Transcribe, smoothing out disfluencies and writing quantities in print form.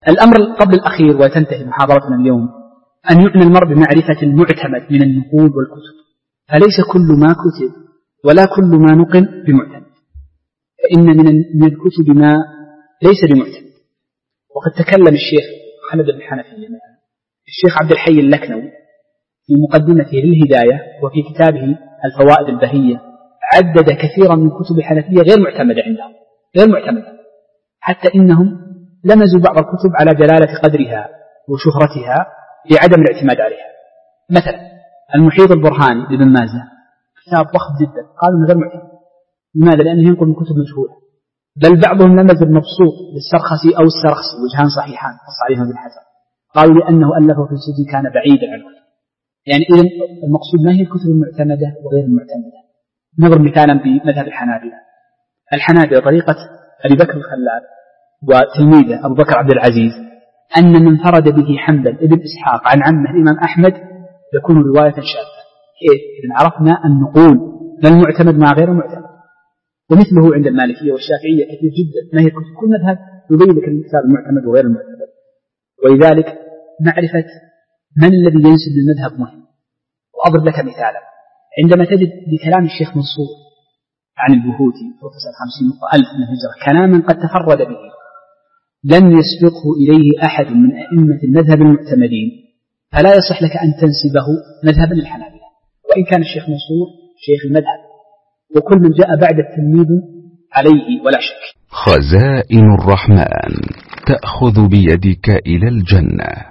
الأمر قبل الأخير وتنتهي محاضرتنا اليوم أن يعنى المرء بمعرفة المعتمد من النقول والكتب، فليس كل ما كتب ولا كل ما نقل بمعتمد، فإن من الكتب ما ليس بمعتمد. وقد تكلم الشيخ خالد بن حنفية الشيخ عبد الحي اللكنوي في مقدمته للهداية وفي كتابه الفوائد البهية عدد كثيرا من كتب الحنفية غير معتمدة عندهم، غير معتمدة، حتى إنهم لمزوا بعض الكتب على جلالة قدرها وشهرتها لعدم الاعتماد عليها. مثلا المحيط البرهاني لابن مازة كتاب ضخم جدا، قالوا انه غير معتمد. لماذا؟ لأنه ينقل من كتب مشهورة، بل بعضهم لمز المبسوط للسرخسي أو السرخسي وجهان صحيحان قص عليهم ابن حجر، قالوا لأنه ألفه في السجن كان بعيدا عنه. يعني إذن المقصود ما هي الكتب المعتمدة وغير المعتمدة. نضرب مثالا بمذهب الحنابلة طريقة أبي بكر الخلال وتلميذه أبو بكر عبد العزيز أن من انفرد به حنبل ابن إسحاق عن عمه الإمام أحمد يكون رواية شاذة. كيف؟ إذن عرفنا أن نقول ما المعتمد مع غير المعتمد. ومثله عند المالكية والشافعية كثير جدا، ما هي الكتب كل مذهب يبين لك الكتاب المعتمد وغير المعتمد. ولذلك معرفة من الذي ينسب للمذهب مهم. وأضرب لك مثالا، عندما تجد بكلام الشيخ منصور عن البهوتي توفى سنة 50,000 من الهجرة كلاما قد تفرد به لم يسبقه إليه أحد من أئمة المذهب المعتمدين، فلا يصح لك أن تنسبه مذهبا للحنابلة، وإن كان الشيخ منصور شيخ المذهب، وكل من جاء بعد التلميذ عليه ولا شك. خزائن الرحمن تأخذ بيدك إلى الجنة.